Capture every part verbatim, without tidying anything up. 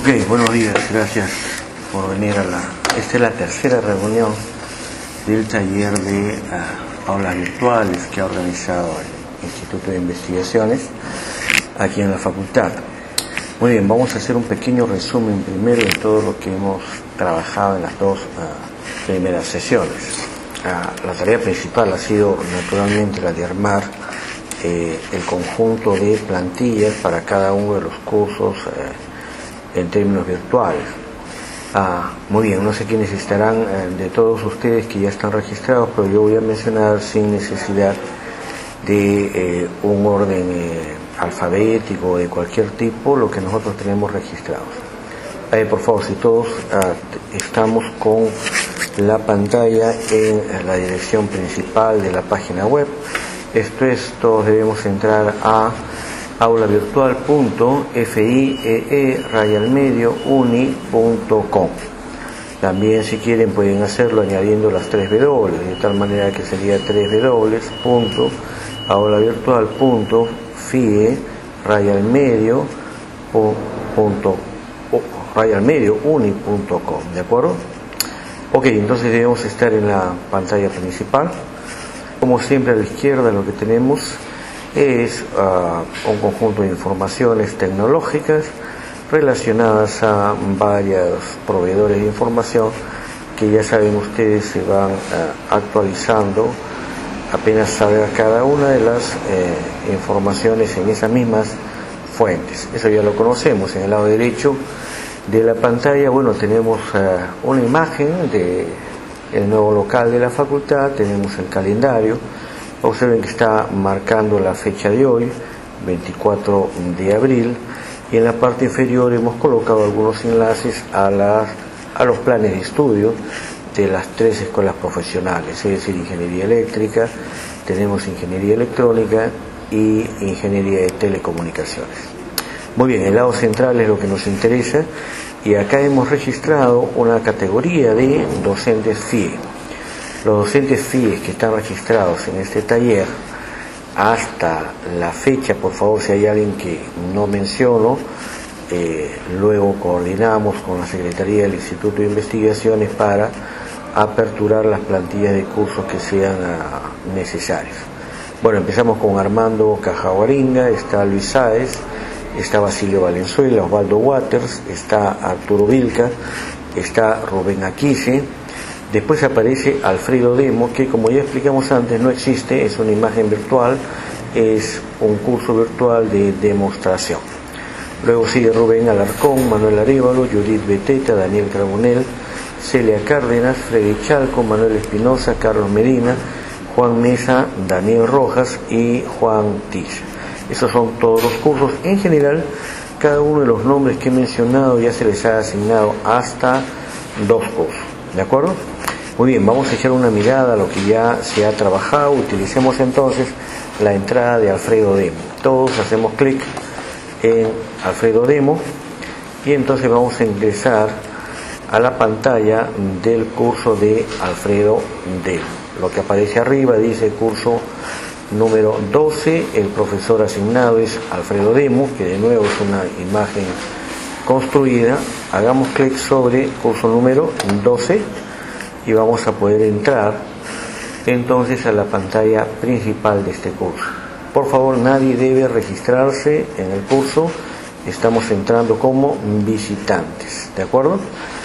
Ok, buenos días, gracias por venir a la... Esta es la tercera reunión del taller de uh, aulas virtuales que ha organizado el Instituto de Investigaciones aquí en la facultad. Muy bien, vamos a hacer un pequeño resumen primero de todo lo que hemos trabajado en las dos uh, primeras sesiones. Uh, la tarea principal ha sido naturalmente la de armar eh, el conjunto de plantillas para cada uno de los cursos eh, en términos virtuales. Ah, muy bien, no sé quiénes estarán eh, de todos ustedes que ya están registrados, pero yo voy a mencionar sin necesidad de eh, un orden eh, alfabético o de cualquier tipo lo que nosotros tenemos registrados. Eh, por favor, si todos ah, estamos con la pantalla en la dirección principal de la página web, esto es, todos debemos entrar a aula virtual punto fiee raya al medio uni punto com. También, si quieren, pueden hacerlo añadiendo las tres W, de tal manera que sería tres W punto aula virtual punto fie raya al medio punto raya al medio uni punto com. ¿De acuerdo? Ok, entonces debemos estar en la pantalla principal. Como siempre, a la izquierda lo que tenemos es uh, un conjunto de informaciones tecnológicas relacionadas a varios proveedores de información que, ya saben ustedes, se van uh, actualizando apenas salga cada una de las eh, informaciones en esas mismas fuentes. Eso ya lo conocemos. En el lado derecho de la pantalla, bueno, tenemos uh, una imagen de el nuevo local de la facultad, tenemos el calendario. Observen que está marcando la fecha de hoy, veinticuatro de abril, y en la parte inferior hemos colocado algunos enlaces a, las, a los planes de estudio de las tres escuelas profesionales, es decir, ingeniería eléctrica, tenemos ingeniería electrónica y ingeniería de telecomunicaciones. Muy bien, el lado central es lo que nos interesa, y acá hemos registrado una categoría de docentes F I E. Los docentes F I E que están registrados en este taller hasta la fecha, por favor, si hay alguien que no menciono, eh, luego coordinamos con la Secretaría del Instituto de Investigaciones para aperturar las plantillas de cursos que sean uh, necesarios. Bueno, empezamos con Armando Cajaguaringa, está Luis Sáez, está Basilio Valenzuela, Osvaldo Waters, está Arturo Vilca, está Rubén Aquise. Después aparece Alfredo Demo, que, como ya explicamos antes, no existe, es una imagen virtual, es un curso virtual de demostración. Luego sigue Rubén Alarcón, Manuel Arévalo, Judith Beteta, Daniel Carbonell, Celia Cárdenas, Freddy Chalco, Manuel Espinosa, Carlos Medina, Juan Mesa, Daniel Rojas y Juan Tiz. Esos son todos los cursos. En general, cada uno de los nombres que he mencionado ya se les ha asignado hasta dos cursos. ¿De acuerdo? Muy bien, vamos a echar una mirada a lo que ya se ha trabajado. Utilicemos entonces la entrada de Alfredo Demo. Todos hacemos clic en Alfredo Demo y entonces vamos a ingresar a la pantalla del curso de Alfredo Demo. Lo que aparece arriba dice curso número doce, el profesor asignado es Alfredo Demo, que de nuevo es una imagen construida. Hagamos clic sobre curso número doce y vamos a poder entrar entonces a la pantalla principal de este curso. Por favor, nadie debe registrarse en el curso, estamos entrando como visitantes, ¿de acuerdo?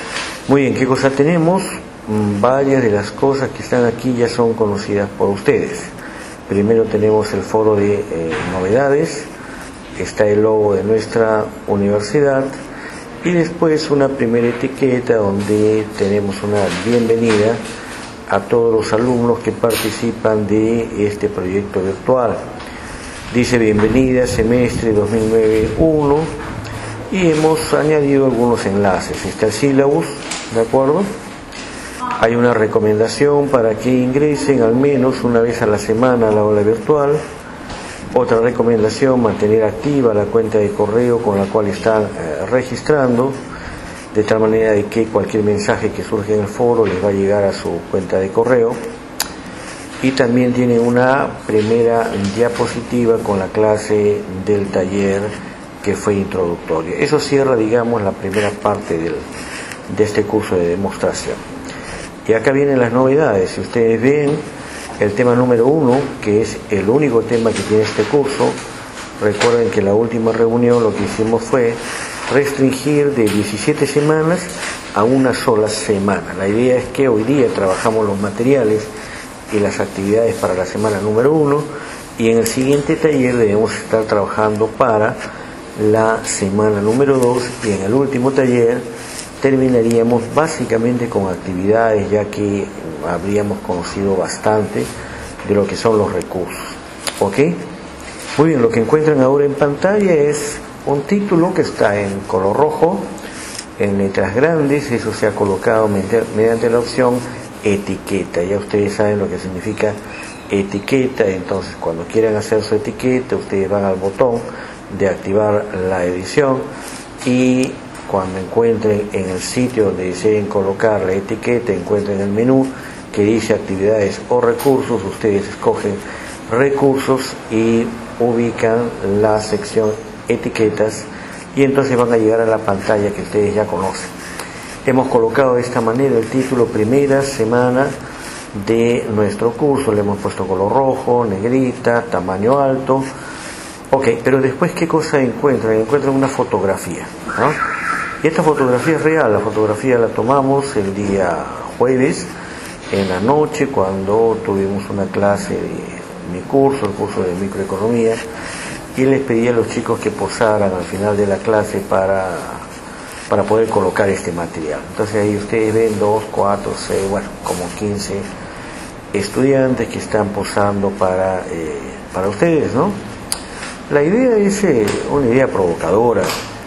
Muy bien, ¿qué cosa tenemos? Varias de las cosas que están aquí ya son conocidas por ustedes. Primero tenemos el foro de eh, novedades, está el logo de nuestra universidad, y después una primera etiqueta donde tenemos una bienvenida a todos los alumnos que participan de este proyecto virtual. Dice bienvenida semestre dos mil nueve uno, y hemos añadido algunos enlaces. Está el sílabus, ¿de acuerdo? Hay una recomendación para que ingresen al menos una vez a la semana a la aula virtual. Otra recomendación, mantener activa la cuenta de correo con la cual están eh, registrando, de tal manera de que cualquier mensaje que surja en el foro les va a llegar a su cuenta de correo. Y también tiene una primera diapositiva con la clase del taller que fue introductoria. Eso cierra, digamos, la primera parte del, de este curso de demostración. Y acá vienen las novedades. Si ustedes ven el tema número uno, que es el único tema que tiene este curso, recuerden que en la última reunión lo que hicimos fue restringir de diecisiete semanas a una sola semana. La idea es que hoy día trabajamos los materiales y las actividades para la semana número uno, y en el siguiente taller debemos estar trabajando para la semana número dos, y en el último taller terminaríamos básicamente con actividades, ya que habríamos conocido bastante de lo que son los recursos. ¿Ok? Muy bien, lo que encuentran ahora en pantalla es un título que está en color rojo, en letras grandes. Eso se ha colocado mediante la opción etiqueta. Ya ustedes saben lo que significa etiqueta. Entonces, cuando quieran hacer su etiqueta, ustedes van al botón de activar la edición, y cuando encuentren en el sitio donde deseen colocar la etiqueta, encuentren el menú que dice actividades o recursos. Ustedes escogen recursos y ubican la sección etiquetas, y entonces van a llegar a la pantalla que ustedes ya conocen. Hemos colocado de esta manera el título primera semana de nuestro curso. Le hemos puesto color rojo, negrita, tamaño alto. Ok, pero después, ¿qué cosa encuentran? Encuentran una fotografía, ¿no? Y esta fotografía es real. La fotografía la tomamos el día jueves en la noche, cuando tuvimos una clase de mi curso, el curso de microeconomía, y les pedí a los chicos que posaran al final de la clase para, para poder colocar este material. Entonces ahí ustedes ven dos, cuatro, seis, bueno, como quince estudiantes que están posando para, eh, para ustedes, ¿no? La idea es eh, una idea provocadora.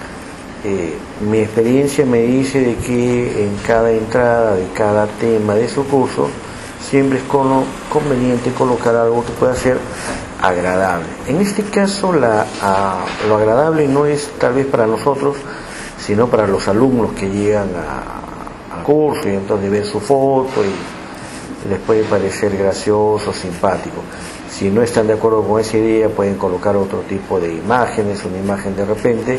Eh, mi experiencia me dice de que en cada entrada de cada tema de su curso siempre es conveniente colocar algo que pueda ser agradable. En este caso la, a, lo agradable no es tal vez para nosotros, sino para los alumnos que llegan al curso, y entonces ven su foto y les puede parecer gracioso, simpático. Si no están de acuerdo con esa idea, pueden colocar otro tipo de imágenes, una imagen de repente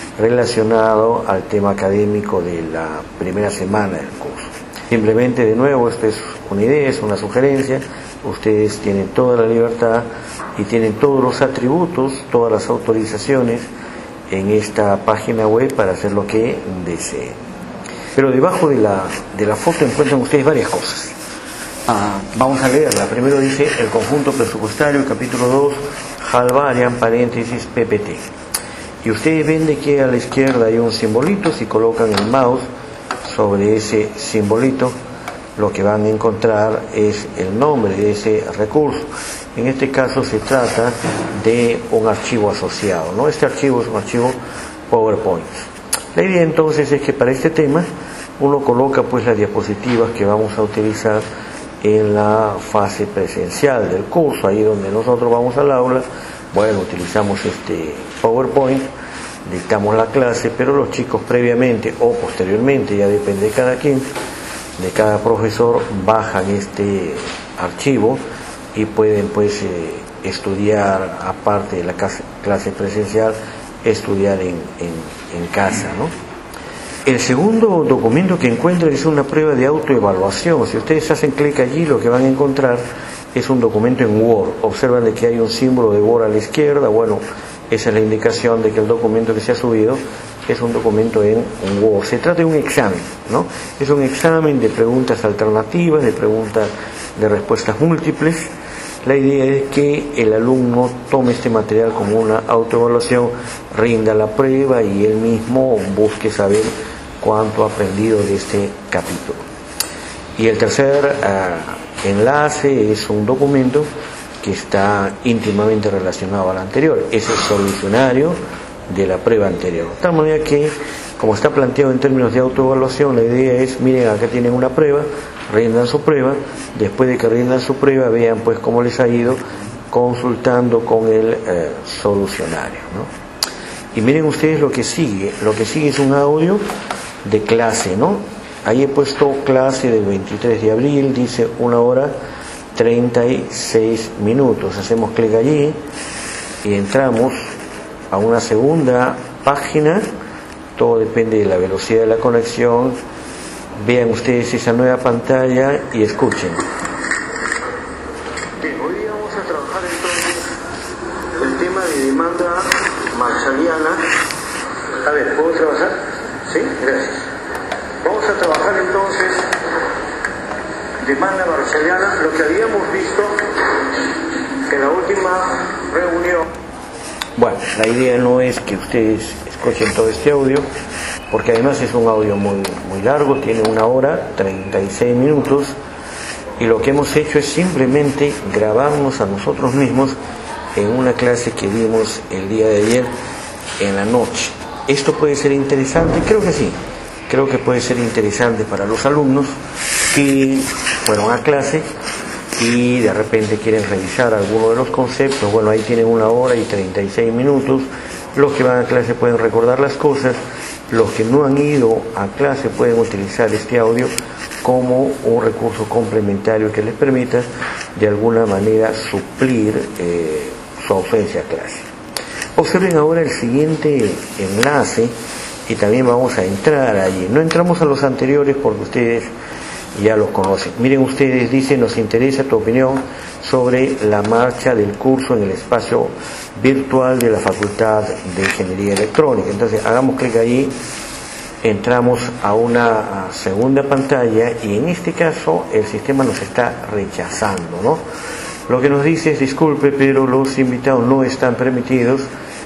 relacionado al tema académico de la primera semana del curso. Simplemente, de nuevo, esta es una idea, es una sugerencia. Ustedes tienen toda la libertad y tienen todos los atributos, todas las autorizaciones en esta página web para hacer lo que deseen. Pero debajo de la, de la foto encuentran ustedes varias cosas. Ah, vamos a leerla. Primero dice el conjunto presupuestario, capítulo dos, Halvarian, paréntesis, P P T. Y ustedes ven de que a la izquierda hay un simbolito. Si colocan el mouse sobre ese simbolito, lo que van a encontrar es el nombre de ese recurso. En este caso se trata de un archivo asociado, ¿no? Este archivo es un archivo PowerPoint. La idea entonces es que para este tema uno coloca pues las diapositivas que vamos a utilizar en la fase presencial del curso, ahí donde nosotros vamos al aula. Bueno, utilizamos este PowerPoint, dictamos la clase, pero los chicos previamente o posteriormente, ya depende de cada quien, de cada profesor, bajan este archivo y pueden pues eh, estudiar, aparte de la clase presencial, estudiar en, en, en casa, ¿no? El segundo documento que encuentran es una prueba de autoevaluación. Si ustedes hacen clic allí, lo que van a encontrar es un documento en Word. Observan de que hay un símbolo de Word a la izquierda. Bueno, esa es la indicación de que el documento que se ha subido es un documento en Word. Se trata de un examen, ¿no? Es un examen de preguntas alternativas, de preguntas de respuestas múltiples. La idea es que el alumno tome este material como una autoevaluación, rinda la prueba y él mismo busque saber cuánto ha aprendido de este capítulo. Y el tercer uh, enlace es un documento que está íntimamente relacionado al anterior. Es el solucionario de la prueba anterior. De tal manera que, como está planteado en términos de autoevaluación, la idea es, miren, acá tienen una prueba, rindan su prueba, después de que rindan su prueba, vean pues cómo les ha ido consultando con el eh, solucionario, ¿no? Y miren ustedes lo que sigue. Lo que sigue es un audio de clase, ¿no? Ahí he puesto clase del veintitrés de abril, dice una hora treinta y seis minutos. Hacemos clic allí y entramos a una segunda página, todo depende de la velocidad de la conexión. Vean ustedes esa nueva pantalla y escuchen. Bien, hoy día vamos a trabajar entonces el tema de demanda marshalliana. A ver, ¿puedo trabajar? Sí, gracias. Vamos a trabajar entonces demanda marshalliana, lo que habíamos visto en la última reunión. Bueno, la idea no es que ustedes escuchen todo este audio, porque además es un audio muy, muy largo, tiene una hora, treinta y seis minutos, y lo que hemos hecho es simplemente grabarnos a nosotros mismos en una clase que dimos el día de ayer en la noche. Esto puede ser interesante, creo que sí, creo que puede ser interesante para los alumnos que fueron a clase y de repente quieren revisar alguno de los conceptos. Bueno, ahí tienen una hora y treinta y seis minutos. Los que van a clase pueden recordar las cosas. Los que no han ido a clase pueden utilizar este audio como un recurso complementario que les permita de alguna manera suplir eh, su ausencia a clase. Observen ahora el siguiente enlace y también vamos a entrar allí. No entramos a los anteriores porque ustedes ya los conocen. Miren ustedes, dice: nos interesa tu opinión sobre la marcha del curso en el espacio virtual de la Facultad de Ingeniería Electrónica. Entonces hagamos clic allí, entramos a una segunda pantalla y en este caso el sistema nos está rechazando, ¿no? Lo que nos dice es: disculpe, pero los invitados no están permitidos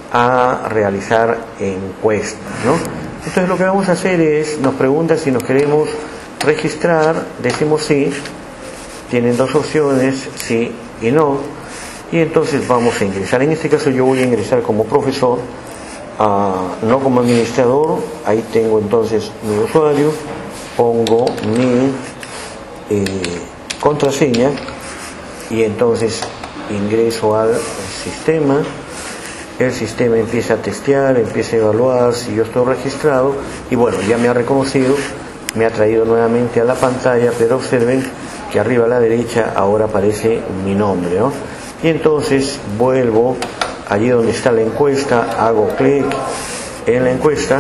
a realizar encuestas, ¿no? Entonces lo que vamos a hacer es, nos pregunta si nos queremos registrar, decimos sí, tienen dos opciones, sí y no, y entonces vamos a ingresar. En este caso yo voy a ingresar como profesor, uh, no como administrador. Ahí tengo entonces mi usuario, pongo mi eh, contraseña y entonces ingreso al sistema. El sistema empieza a testear, empieza a evaluar si yo estoy registrado y bueno, ya me ha reconocido, me ha traído nuevamente a la pantalla, pero observen que arriba a la derecha ahora aparece mi nombre, ¿no? Y entonces vuelvo allí donde está la encuesta, hago clic en la encuesta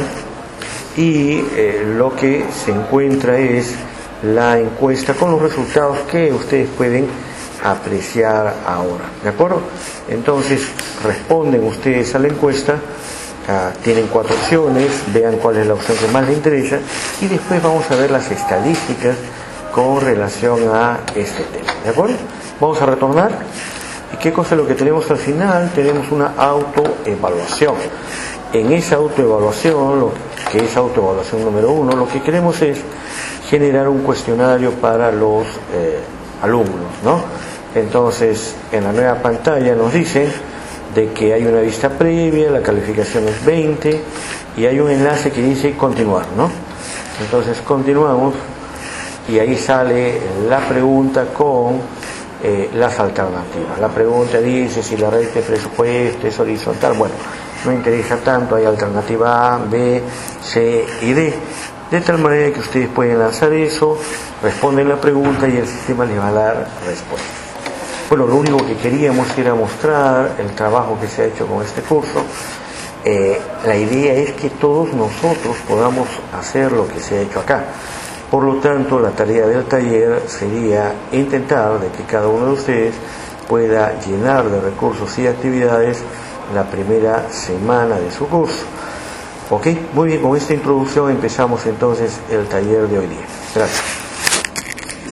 y eh, lo que se encuentra es la encuesta con los resultados que ustedes pueden apreciar ahora, ¿de acuerdo? Entonces responden ustedes a la encuesta. Uh, tienen cuatro opciones, vean cuál es la opción que más les interesa y después vamos a ver las estadísticas con relación a este tema, ¿de acuerdo? Vamos a retornar. ¿Y qué cosa es lo que tenemos al final? Tenemos una autoevaluación. En esa autoevaluación, lo que es autoevaluación número uno, lo que queremos es generar un cuestionario para los eh, alumnos, ¿no? Entonces, en la nueva pantalla nos dicen de que hay una vista previa, la calificación es veinte y hay un enlace que dice continuar, ¿no? Entonces continuamos y ahí sale la pregunta con eh, las alternativas. La pregunta dice si la red de presupuesto es horizontal. Bueno, no interesa tanto, hay alternativa A, B, C y D. De tal manera que ustedes pueden lanzar eso, responden la pregunta y el sistema les va a dar respuesta. Bueno, lo único que queríamos era mostrar el trabajo que se ha hecho con este curso. Eh, la idea es que todos nosotros podamos hacer lo que se ha hecho acá. Por lo tanto, la tarea del taller sería intentar de que cada uno de ustedes pueda llenar de recursos y actividades la primera semana de su curso. Ok, muy bien, con esta introducción empezamos entonces el taller de hoy día. Gracias.